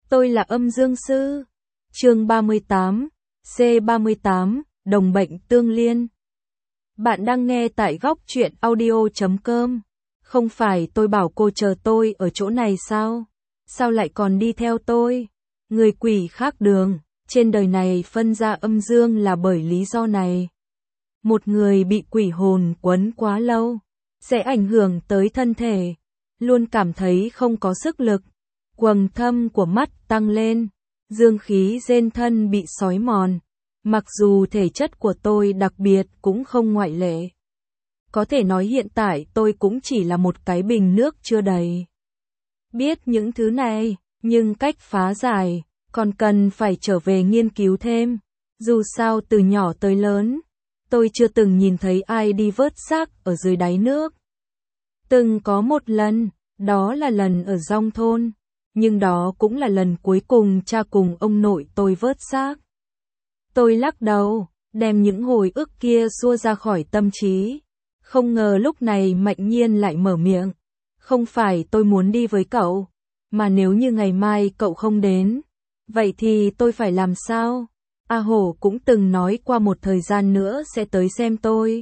Tôi là âm dương sư. Chương 38, C38, đồng bệnh tương liên. Bạn đang nghe tại góc truyện audio.com. Không phải tôi bảo cô chờ tôi ở chỗ này sao? Sao lại còn đi theo tôi? Người quỷ khác đường, trên đời này phân ra âm dương là bởi lý do này. Một người bị quỷ hồn quấn quá lâu, sẽ ảnh hưởng tới thân thể, luôn cảm thấy không có sức lực, quầng thâm của mắt tăng lên, dương khí trên thân bị xói mòn, mặc dù thể chất của tôi đặc biệt cũng không ngoại lệ. Có thể nói hiện tại tôi cũng chỉ là một cái bình nước chưa đầy. Biết những thứ này, nhưng cách phá giải, còn cần phải trở về nghiên cứu thêm. Dù sao từ nhỏ tới lớn, tôi chưa từng nhìn thấy ai đi vớt xác ở dưới đáy nước. Từng có một lần, đó là lần ở Dong thôn, nhưng đó cũng là lần cuối cùng cha cùng ông nội tôi vớt xác. Tôi lắc đầu, đem những hồi ức kia xua ra khỏi tâm trí. Không ngờ lúc này Mạnh Nhiên lại mở miệng. Không phải tôi muốn đi với cậu, mà nếu như ngày mai cậu không đến, vậy thì tôi phải làm sao? A Hổ cũng từng nói qua một thời gian nữa sẽ tới xem tôi.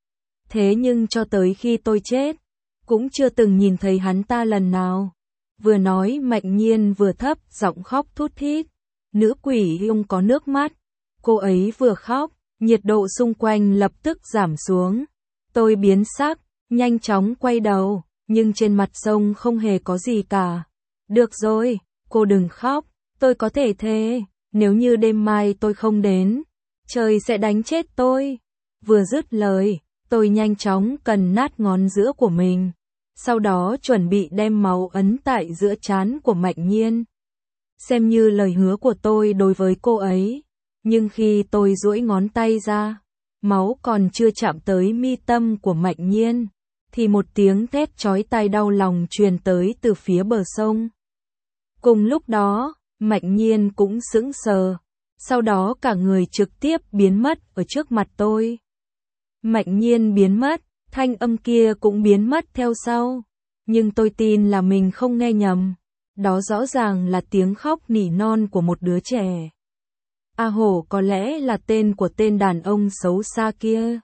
Thế nhưng cho tới khi tôi chết, cũng chưa từng nhìn thấy hắn ta lần nào. Vừa nói Mạnh Nhiên vừa thấp giọng khóc thút thít. Nữ quỷ Hyung có nước mắt. Cô ấy vừa khóc, nhiệt độ xung quanh lập tức giảm xuống. Tôi biến sắc, nhanh chóng quay đầu, nhưng trên mặt sông không hề có gì cả. Được rồi, cô đừng khóc, tôi có thể thề, nếu như đêm mai tôi không đến, trời sẽ đánh chết tôi. Vừa dứt lời, tôi nhanh chóng cần nát ngón giữa của mình, sau đó chuẩn bị đem máu ấn tại giữa trán của Mạnh Nhiên. Xem như lời hứa của tôi đối với cô ấy, nhưng khi tôi duỗi ngón tay ra, máu còn chưa chạm tới mi tâm của Mạnh Nhiên, thì một tiếng thét chói tai đau lòng truyền tới từ phía bờ sông. Cùng lúc đó, Mạnh Nhiên cũng sững sờ, sau đó cả người trực tiếp biến mất ở trước mặt tôi. Mạnh Nhiên biến mất, thanh âm kia cũng biến mất theo sau, nhưng tôi tin là mình không nghe nhầm, đó rõ ràng là tiếng khóc nỉ non của một đứa trẻ. A Hổ có lẽ là tên của tên đàn ông xấu xa kia.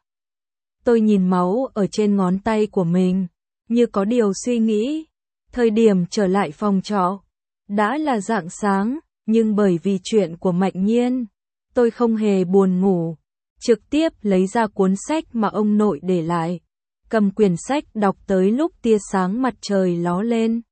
Tôi nhìn máu ở trên ngón tay của mình, như có điều suy nghĩ. Thời điểm trở lại phòng trọ, đã là rạng sáng, nhưng bởi vì chuyện của Mạnh Nhiên, tôi không hề buồn ngủ. Trực tiếp lấy ra cuốn sách mà ông nội để lại, cầm quyển sách đọc tới lúc tia sáng mặt trời ló lên.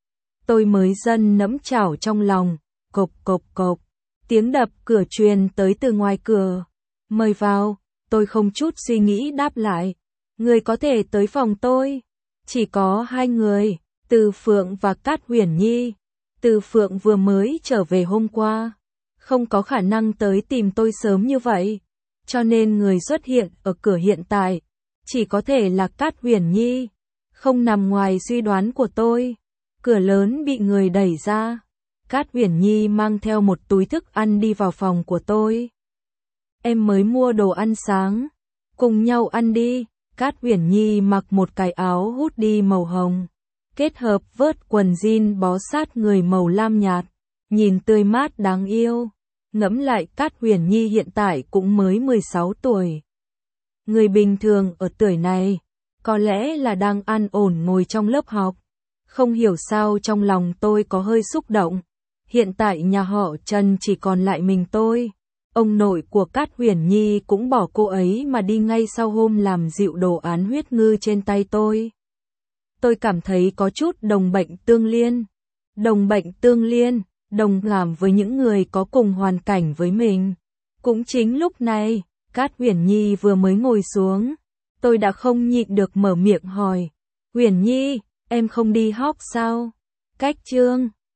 Tôi mới dần nẫm chảo trong lòng, cộp cộp cộp. Tiếng đập cửa truyền tới từ ngoài cửa. Mời vào, tôi không chút suy nghĩ đáp lại. Người có thể tới phòng tôi. Chỉ có hai người, Từ Phượng và Cát Huyền Nhi. Từ Phượng vừa mới trở về hôm qua, không có khả năng tới tìm tôi sớm như vậy. Cho nên người xuất hiện ở cửa hiện tại, chỉ có thể là Cát Huyền Nhi. Không nằm ngoài suy đoán của tôi. Cửa lớn bị người đẩy ra. Cát Huyền Nhi mang theo một túi thức ăn đi vào phòng của tôi. Em mới mua đồ ăn sáng, cùng nhau ăn đi. Cát Huyền Nhi mặc một cái áo hoodie màu hồng, kết hợp vớt quần jean bó sát người màu lam nhạt, nhìn tươi mát đáng yêu. Ngẫm lại Cát Huyền Nhi hiện tại cũng mới 16 tuổi. Người bình thường ở tuổi này, có lẽ là đang an ổn ngồi trong lớp học. Không hiểu sao trong lòng tôi có hơi xúc động. Hiện tại nhà họ Trần chỉ còn lại mình tôi. Ông nội của Cát Huyền Nhi cũng bỏ cô ấy mà đi ngay sau hôm làm dịu đồ án huyết ngư trên tay tôi. Tôi cảm thấy có chút đồng bệnh tương liên. Đồng bệnh tương liên, đồng cảm với những người có cùng hoàn cảnh với mình. Cũng chính lúc này, Cát Huyền Nhi vừa mới ngồi xuống, tôi đã không nhịn được mở miệng hỏi. Huyền Nhi, em không đi học sao? Cách chương